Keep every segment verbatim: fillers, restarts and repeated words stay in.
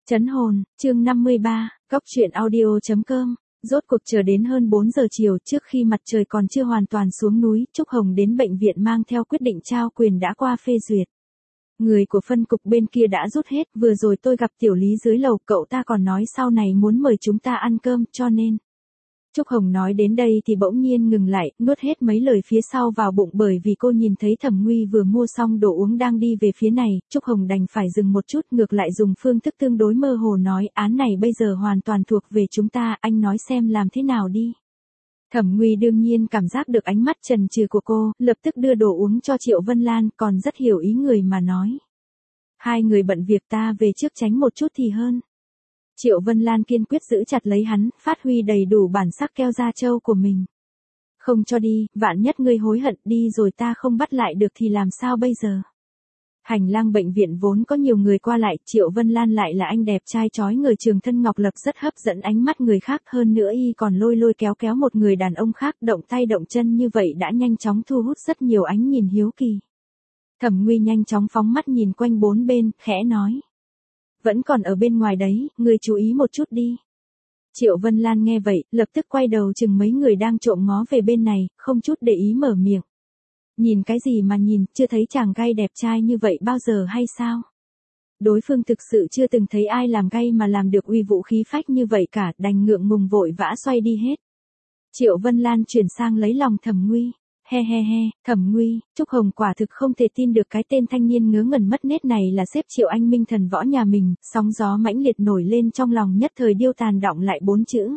Trấn hồn, chương năm mươi ba, góc truyện audio.com. Rốt cuộc chờ đến hơn bốn giờ chiều, trước khi mặt trời còn chưa hoàn toàn xuống núi, Trúc Hồng đến bệnh viện mang theo quyết định trao quyền đã qua phê duyệt. Người của phân cục bên kia đã rút hết, vừa rồi tôi gặp Tiểu Lý dưới lầu, cậu ta còn nói sau này muốn mời chúng ta ăn cơm, cho nên. Trúc Hồng nói đến đây thì bỗng nhiên ngừng lại, nuốt hết mấy lời phía sau vào bụng, bởi vì cô nhìn thấy Thẩm Nguy vừa mua xong đồ uống đang đi về phía này. Trúc Hồng đành phải dừng một chút, ngược lại dùng phương thức tương đối mơ hồ nói, án này bây giờ hoàn toàn thuộc về chúng ta, anh nói xem làm thế nào đi. Thẩm Nguy đương nhiên cảm giác được ánh mắt chần chừ của cô, lập tức đưa đồ uống cho Triệu Vân Lan, còn rất hiểu ý người mà nói. Hai người bận việc, ta về trước tránh một chút thì hơn. Triệu Vân Lan kiên quyết giữ chặt lấy hắn, phát huy đầy đủ bản sắc keo da trâu của mình. Không cho đi, vạn nhất ngươi hối hận, đi rồi ta không bắt lại được thì làm sao bây giờ? Hành lang bệnh viện vốn có nhiều người qua lại, Triệu Vân Lan lại là anh đẹp trai chói người, trường thân ngọc lập rất hấp dẫn ánh mắt người khác, hơn nữa y còn lôi lôi kéo kéo một người đàn ông khác, động tay động chân như vậy đã nhanh chóng thu hút rất nhiều ánh nhìn hiếu kỳ. Thẩm Nguy nhanh chóng phóng mắt nhìn quanh bốn bên, khẽ nói. Vẫn còn ở bên ngoài đấy, ngươi chú ý một chút đi. Triệu Vân Lan nghe vậy, lập tức quay đầu chừng mấy người đang trộm ngó về bên này, không chút để ý mở miệng. Nhìn cái gì mà nhìn, chưa thấy chàng gay đẹp trai như vậy bao giờ hay sao? Đối phương thực sự chưa từng thấy ai làm gay mà làm được uy vũ khí phách như vậy cả, đành ngượng ngùng vội vã xoay đi hết. Triệu Vân Lan chuyển sang lấy lòng Thẩm Nguy. He he he, Thẩm Nguy, Trúc Hồng quả thực không thể tin được cái tên thanh niên ngớ ngẩn mất nết này là sếp Triệu Anh Minh thần võ nhà mình, sóng gió mãnh liệt nổi lên trong lòng, nhất thời điêu tàn đọng lại bốn chữ.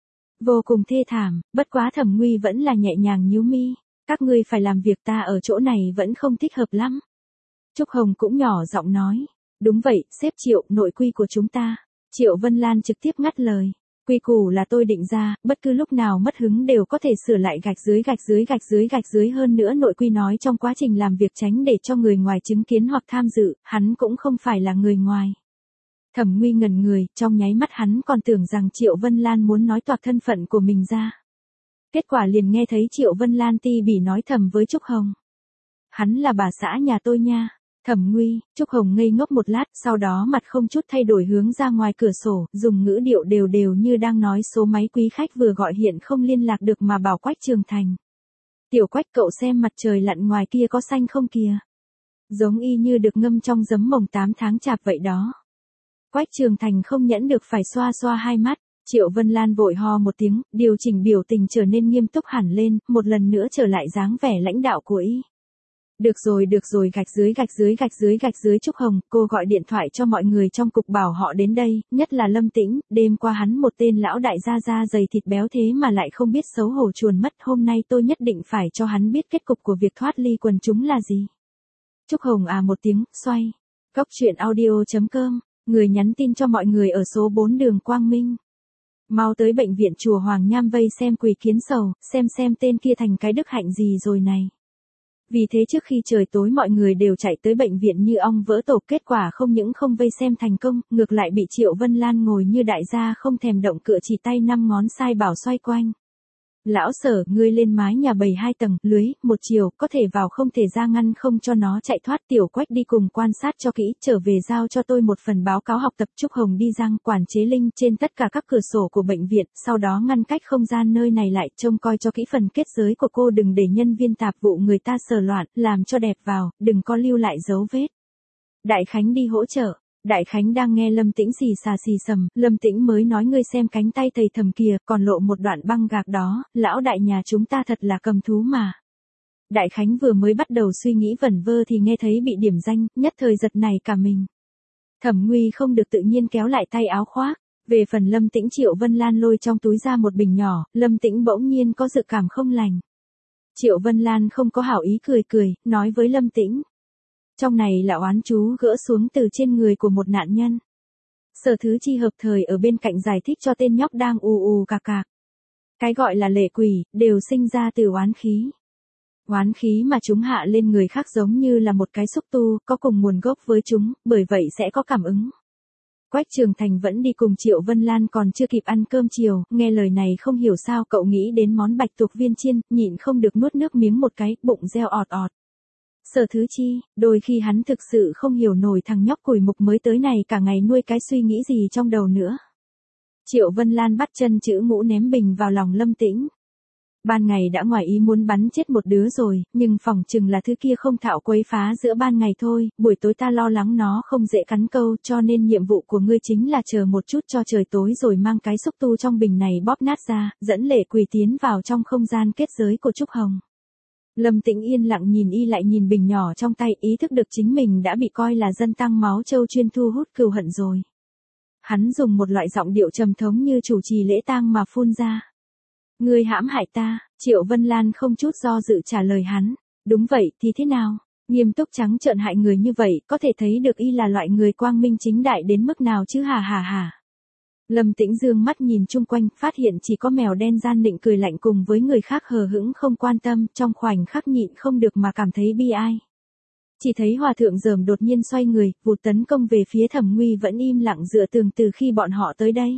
Vô cùng thê thảm, bất quá Thẩm Nguy vẫn là nhẹ nhàng nhíu mi, các ngươi phải làm việc, ta ở chỗ này vẫn không thích hợp lắm. Trúc Hồng cũng nhỏ giọng nói, đúng vậy, sếp Triệu, nội quy của chúng ta. Triệu Vân Lan trực tiếp ngắt lời. Quy củ là tôi định ra, bất cứ lúc nào mất hứng đều có thể sửa lại, gạch dưới gạch dưới gạch dưới gạch dưới, hơn nữa nội quy nói trong quá trình làm việc tránh để cho người ngoài chứng kiến hoặc tham dự, hắn cũng không phải là người ngoài. Thẩm Nguy ngẩn người, trong nháy mắt hắn còn tưởng rằng Triệu Vân Lan muốn nói toạc thân phận của mình ra. Kết quả liền nghe thấy Triệu Vân Lan ti bỉ nói thầm với Trúc Hồng. Hắn là bà xã nhà tôi nha. Thẩm Nguy, Trúc Hồng ngây ngốc một lát, sau đó mặt không chút thay đổi hướng ra ngoài cửa sổ, dùng ngữ điệu đều đều như đang nói số máy quý khách vừa gọi hiện không liên lạc được mà bảo Quách Trường Thành. Tiểu Quách, cậu xem mặt trời lặn ngoài kia có xanh không kìa? Giống y như được ngâm trong giấm mồng tám tháng chạp vậy đó. Quách Trường Thành không nhẫn được phải xoa xoa hai mắt. Triệu Vân Lan vội ho một tiếng, điều chỉnh biểu tình trở nên nghiêm túc hẳn lên, một lần nữa trở lại dáng vẻ lãnh đạo của y. Được rồi được rồi, gạch dưới gạch dưới gạch dưới gạch dưới. Trúc Hồng, cô gọi điện thoại cho mọi người trong cục bảo họ đến đây, nhất là Lâm Tĩnh, đêm qua hắn một tên lão đại gia da dày thịt béo thế mà lại không biết xấu hổ chuồn mất, hôm nay tôi nhất định phải cho hắn biết kết cục của việc thoát ly quần chúng là gì. Trúc Hồng à một tiếng, xoay. Góc truyện audio.com, người nhắn tin cho mọi người ở số bốn đường Quang Minh. Mau tới bệnh viện chùa Hoàng Nham vây xem Quỳ Kiến Sầu, xem xem tên kia thành cái đức hạnh gì rồi này. Vì thế trước khi trời tối mọi người đều chạy tới bệnh viện như ong vỡ tổ, kết quả không những không vây xem thành công, ngược lại bị Triệu Vân Lan ngồi như đại gia không thèm động cựa chỉ tay năm ngón sai bảo xoay quanh. Lão Sở, ngươi lên mái nhà bầy hai tầng, lưới, một chiều, có thể vào không thể ra, ngăn không cho nó chạy thoát. Tiểu Quách đi cùng quan sát cho kỹ, trở về giao cho tôi một phần báo cáo học tập. Trúc Hồng đi răng quản chế Linh trên tất cả các cửa sổ của bệnh viện, sau đó ngăn cách không gian nơi này lại, trông coi cho kỹ phần kết giới của cô, đừng để nhân viên tạp vụ người ta sờ loạn, làm cho đẹp vào, đừng có lưu lại dấu vết. Đại Khánh đi hỗ trợ. Đại Khánh đang nghe Lâm Tĩnh xì xà xì sầm, Lâm Tĩnh mới nói ngươi xem cánh tay thầy Thẩm kìa, còn lộ một đoạn băng gạc đó, lão đại nhà chúng ta thật là cầm thú mà. Đại Khánh vừa mới bắt đầu suy nghĩ vẩn vơ thì nghe thấy bị điểm danh, nhất thời giật nảy cả mình. Thẩm Nguy không được tự nhiên kéo lại tay áo khoác. Về phần Lâm Tĩnh, Triệu Vân Lan lôi trong túi ra một bình nhỏ, Lâm Tĩnh bỗng nhiên có dự cảm không lành. Triệu Vân Lan không có hảo ý cười cười, nói với Lâm Tĩnh. Trong này là oán chú gỡ xuống từ trên người của một nạn nhân. Sở Thứ Chi hợp thời ở bên cạnh giải thích cho tên nhóc đang ù ù cạc cạc. Cái gọi là lệ quỷ, đều sinh ra từ oán khí. Oán khí mà chúng hạ lên người khác giống như là một cái xúc tu, có cùng nguồn gốc với chúng, bởi vậy sẽ có cảm ứng. Quách Trường Thành vẫn đi cùng Triệu Vân Lan, còn chưa kịp ăn cơm chiều, nghe lời này không hiểu sao cậu nghĩ đến món bạch tuộc viên chiên, nhịn không được nuốt nước miếng một cái, bụng reo ọt ọt. Sở Thứ Chi, đôi khi hắn thực sự không hiểu nổi thằng nhóc cùi mục mới tới này cả ngày nuôi cái suy nghĩ gì trong đầu nữa. Triệu Vân Lan bắt chân chữ ngũ ném bình vào lòng Lâm Tĩnh. Ban ngày đã ngoài ý muốn bắn chết một đứa rồi, nhưng phỏng chừng là thứ kia không thạo quấy phá giữa ban ngày thôi, buổi tối ta lo lắng nó không dễ cắn câu, cho nên nhiệm vụ của ngươi chính là chờ một chút cho trời tối rồi mang cái xúc tu trong bình này bóp nát ra, dẫn Lệ Quỳ tiến vào trong không gian kết giới của Trúc Hồng. Lâm Tĩnh yên lặng nhìn y lại nhìn bình nhỏ trong tay, ý thức được chính mình đã bị coi là dân tăng máu châu chuyên thu hút cừu hận rồi. Hắn dùng một loại giọng điệu trầm thống như chủ trì lễ tang mà phun ra. Ngươi hãm hại ta, Triệu Vân Lan không chút do dự trả lời hắn. Đúng vậy thì thế nào? Nghiêm túc trắng trợn hại người như vậy, có thể thấy được y là loại người quang minh chính đại đến mức nào chứ hà hà hà. Lâm Tĩnh dương mắt nhìn chung quanh, phát hiện chỉ có mèo đen gian nịnh cười lạnh cùng với người khác hờ hững không quan tâm, trong khoảnh khắc nhịn không được mà cảm thấy bi ai. Chỉ thấy Hòa thượng Dởm đột nhiên xoay người, vụt tấn công về phía Thẩm Nguy vẫn im lặng dựa tường từ khi bọn họ tới đây.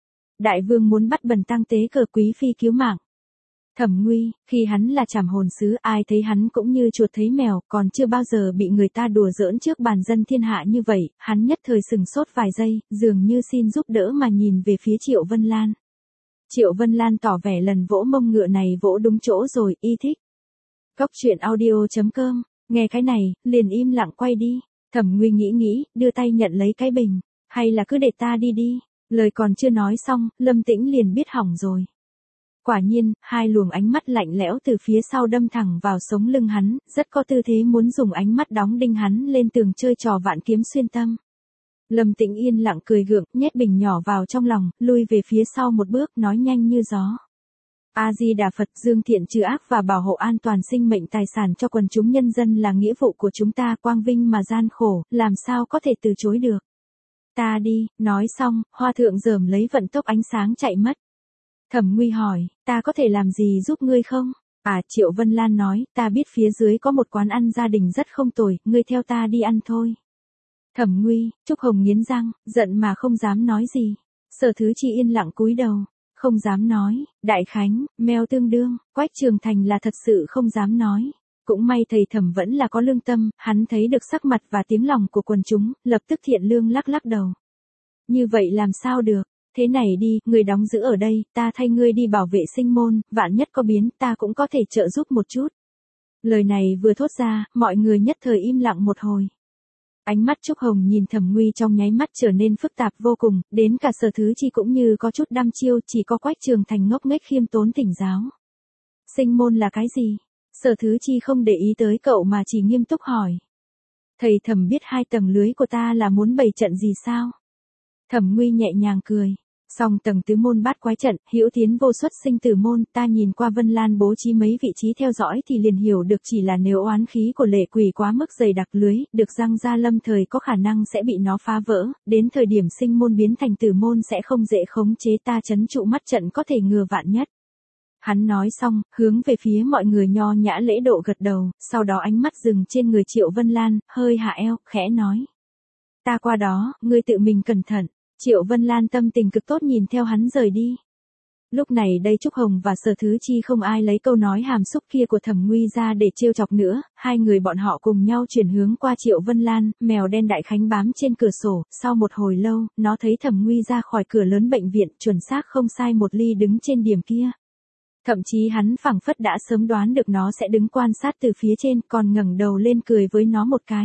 Đại vương muốn bắt bần tăng tế cờ quý phi cứu mạng. Thẩm Nguy, khi hắn là trảm hồn sứ, ai thấy hắn cũng như chuột thấy mèo, còn chưa bao giờ bị người ta đùa giỡn trước bàn dân thiên hạ như vậy, hắn nhất thời sừng sốt vài giây, dường như xin giúp đỡ mà nhìn về phía Triệu Vân Lan. Triệu Vân Lan tỏ vẻ lần vỗ mông ngựa này vỗ đúng chỗ rồi, y thích. Cốc truyện audio chấm com, nghe cái này, liền im lặng quay đi. Thẩm Nguy nghĩ nghĩ, đưa tay nhận lấy cái bình, hay là cứ để ta đi đi. Lời còn chưa nói xong, Lâm Tĩnh liền biết hỏng rồi. Quả nhiên, hai luồng ánh mắt lạnh lẽo từ phía sau đâm thẳng vào sống lưng hắn, rất có tư thế muốn dùng ánh mắt đóng đinh hắn lên tường chơi trò vạn kiếm xuyên tâm. Lâm Tĩnh yên lặng cười gượng, nhét bình nhỏ vào trong lòng, lui về phía sau một bước, nói nhanh như gió. A-di-đà Phật, dương thiện trừ ác và bảo hộ an toàn sinh mệnh tài sản cho quần chúng nhân dân là nghĩa vụ của chúng ta, quang vinh mà gian khổ, làm sao có thể từ chối được. Ta đi, nói xong, Hòa thượng Dởm lấy vận tốc ánh sáng chạy mất. Thẩm Nguy hỏi, ta có thể làm gì giúp ngươi không? À, Triệu Vân Lan nói, ta biết phía dưới có một quán ăn gia đình rất không tồi, ngươi theo ta đi ăn thôi. Thẩm Nguy, Trúc Hồng nghiến răng, giận mà không dám nói gì. Sở Thứ Chi yên lặng cúi đầu, không dám nói. Đại Khánh, mèo tương đương, Quách Trường Thành là thật sự không dám nói. Cũng may thầy Thẩm vẫn là có lương tâm, hắn thấy được sắc mặt và tiếng lòng của quần chúng, lập tức thiện lương lắc lắc đầu. Như vậy làm sao được? Thế này đi, người đóng giữ ở đây, ta thay ngươi đi bảo vệ sinh môn, vạn nhất có biến, ta cũng có thể trợ giúp một chút. Lời này vừa thốt ra, mọi người nhất thời im lặng một hồi. Ánh mắt Trúc Hồng nhìn Thẩm Nguy trong nháy mắt trở nên phức tạp vô cùng, đến cả Sở Thứ Chi cũng như có chút đăm chiêu, chỉ có Quách Trường Thành ngốc nghếch khiêm tốn tỉnh giáo. Sinh môn là cái gì? Sở Thứ Chi không để ý tới cậu mà chỉ nghiêm túc hỏi. Thầy Thẩm biết hai tầng lưới của ta là muốn bày trận gì sao? Thẩm Nguy nhẹ nhàng cười. Song tầng tứ môn bát quái trận, hữu tiến vô xuất sinh tử môn, ta nhìn qua Vân Lan bố trí mấy vị trí theo dõi thì liền hiểu được chỉ là nếu oán khí của Lệ Quỳ quá mức dày đặc lưới, được răng ra lâm thời có khả năng sẽ bị nó phá vỡ, đến thời điểm sinh môn biến thành tử môn sẽ không dễ khống chế, ta trấn trụ mắt trận có thể ngừa vạn nhất. Hắn nói xong, hướng về phía mọi người nho nhã lễ độ gật đầu, sau đó ánh mắt dừng trên người Triệu Vân Lan, hơi hạ eo, khẽ nói. Ta qua đó, ngươi tự mình cẩn thận. Triệu Vân Lan tâm tình cực tốt nhìn theo hắn rời đi. Lúc này đây Trúc Hồng và Sở Thứ Chi không ai lấy câu nói hàm xúc kia của Thẩm Nguy ra để trêu chọc nữa, hai người bọn họ cùng nhau chuyển hướng qua Triệu Vân Lan, mèo đen Đại Khánh bám trên cửa sổ, sau một hồi lâu, nó thấy Thẩm Nguy ra khỏi cửa lớn bệnh viện, chuẩn xác không sai một ly đứng trên điểm kia. Thậm chí hắn phảng phất đã sớm đoán được nó sẽ đứng quan sát từ phía trên, còn ngẩng đầu lên cười với nó một cái.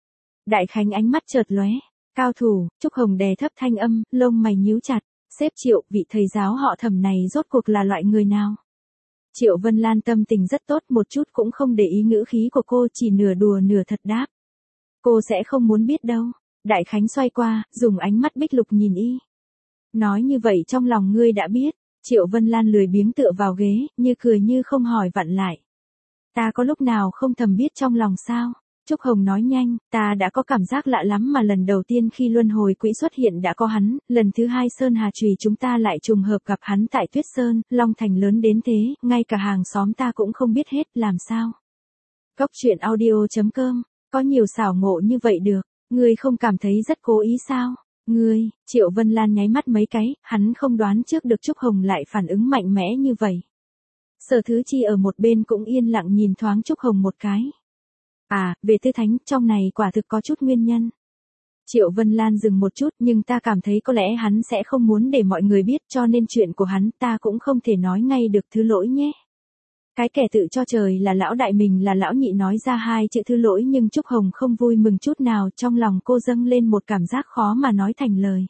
Đại Khánh ánh mắt chợt lóe. Cao thủ, Trúc Hồng đè thấp thanh âm, lông mày nhíu chặt. Xếp Triệu, vị thầy giáo họ Thẩm này rốt cuộc là loại người nào? Triệu Vân Lan tâm tình rất tốt, một chút cũng không để ý ngữ khí của cô, chỉ nửa đùa nửa thật đáp. Cô sẽ không muốn biết đâu. Đại Khánh xoay qua, dùng ánh mắt bích lục nhìn y. Nói như vậy trong lòng ngươi đã biết. Triệu Vân Lan lười biếng tựa vào ghế, như cười như không hỏi vặn lại. Ta có lúc nào không thầm biết trong lòng sao? Trúc Hồng nói nhanh, ta đã có cảm giác lạ lắm mà lần đầu tiên khi luân hồi quỹ xuất hiện đã có hắn, lần thứ hai Sơn Hà Trùy chúng ta lại trùng hợp gặp hắn tại Tuyết Sơn, Long Thành lớn đến thế, ngay cả hàng xóm ta cũng không biết hết, làm sao? Cốc truyện audio chấm com, có nhiều xảo ngộ như vậy được, ngươi không cảm thấy rất cố ý sao? Ngươi, Triệu Vân Lan nháy mắt mấy cái, hắn không đoán trước được Trúc Hồng lại phản ứng mạnh mẽ như vậy. Sở Thứ Chi ở một bên cũng yên lặng nhìn thoáng Trúc Hồng một cái. À, về Tư Thánh, trong này quả thực có chút nguyên nhân. Triệu Vân Lan dừng một chút, nhưng ta cảm thấy có lẽ hắn sẽ không muốn để mọi người biết, cho nên chuyện của hắn ta cũng không thể nói ngay được, thứ lỗi nhé. Cái kẻ tự cho trời là lão đại mình là lão nhị nói ra hai chữ thứ lỗi, nhưng Trúc Hồng không vui mừng chút nào, trong lòng cô dâng lên một cảm giác khó mà nói thành lời.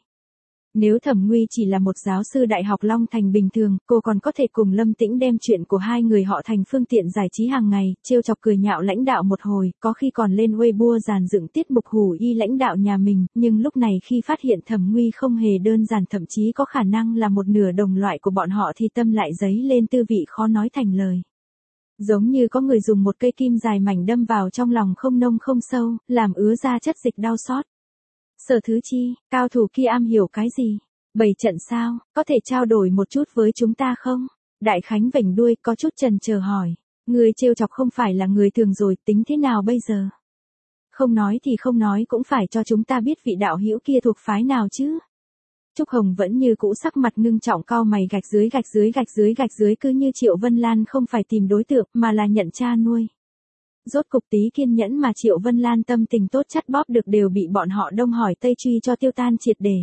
Nếu Thẩm Nguy chỉ là một giáo sư đại học Long Thành bình thường, cô còn có thể cùng Lâm Tĩnh đem chuyện của hai người họ thành phương tiện giải trí hàng ngày, trêu chọc cười nhạo lãnh đạo một hồi, có khi còn lên Weibo dàn dựng tiết mục hủ y lãnh đạo nhà mình, nhưng lúc này khi phát hiện Thẩm Nguy không hề đơn giản, thậm chí có khả năng là một nửa đồng loại của bọn họ thì tâm lại dấy lên tư vị khó nói thành lời. Giống như có người dùng một cây kim dài mảnh đâm vào trong lòng không nông không sâu, làm ứa ra chất dịch đau xót. Sở Thứ Chi, cao thủ kia am hiểu cái gì? Bày trận sao, có thể trao đổi một chút với chúng ta không? Đại Khánh vểnh đuôi có chút chần chờ hỏi. Người trêu chọc không phải là người thường rồi, tính thế nào bây giờ? Không nói thì không nói cũng phải cho chúng ta biết vị đạo hữu kia thuộc phái nào chứ. Trúc Hồng vẫn như cũ sắc mặt ngưng trọng, cau mày, gạch dưới gạch dưới gạch dưới gạch dưới, cứ như Triệu Vân Lan không phải tìm đối tượng mà là nhận cha nuôi. Rốt cục tí kiên nhẫn mà Triệu Vân Lan tâm tình tốt chắt bóp được đều bị bọn họ đông hỏi tây truy cho tiêu tan triệt để.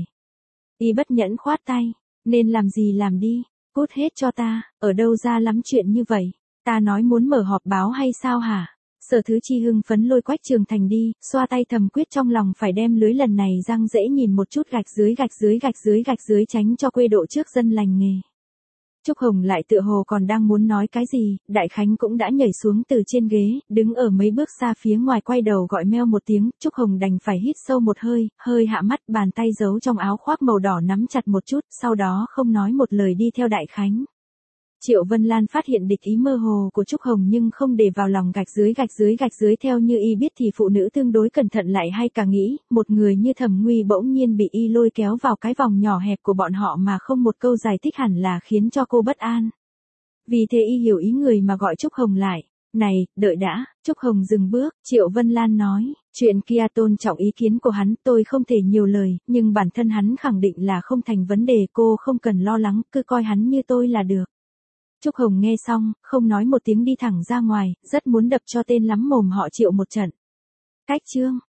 Y bất nhẫn khoát tay, nên làm gì làm đi, cút hết cho ta, ở đâu ra lắm chuyện như vậy, ta nói muốn mở họp báo hay sao hả? Sở Thứ Chi hưng phấn lôi Quách Trường Thành đi, xoa tay thầm quyết trong lòng phải đem lưới lần này răng dễ nhìn một chút, gạch dưới gạch dưới gạch dưới gạch dưới tránh cho quê độ trước dân lành nghề. Trúc Hồng lại tựa hồ còn đang muốn nói cái gì, Đại Khánh cũng đã nhảy xuống từ trên ghế, đứng ở mấy bước xa phía ngoài quay đầu gọi meo một tiếng, Trúc Hồng đành phải hít sâu một hơi, hơi hạ mắt, bàn tay giấu trong áo khoác màu đỏ nắm chặt một chút, sau đó không nói một lời đi theo Đại Khánh. Triệu Vân Lan phát hiện địch ý mơ hồ của Trúc Hồng nhưng không để vào lòng, gạch dưới gạch dưới gạch dưới, theo như y biết thì phụ nữ tương đối cẩn thận lại hay cả nghĩ, một người như Thẩm Nguy bỗng nhiên bị y lôi kéo vào cái vòng nhỏ hẹp của bọn họ mà không một câu giải thích hẳn là khiến cho cô bất an. Vì thế y hiểu ý người mà gọi Trúc Hồng lại. Này, đợi đã, Trúc Hồng dừng bước, Triệu Vân Lan nói, chuyện kia tôn trọng ý kiến của hắn, tôi không thể nhiều lời, nhưng bản thân hắn khẳng định là không thành vấn đề, cô không cần lo lắng, cứ coi hắn như tôi là được. Trúc Hồng nghe xong, không nói một tiếng đi thẳng ra ngoài, rất muốn đập cho tên lắm mồm họ Triệu một trận. Cách chương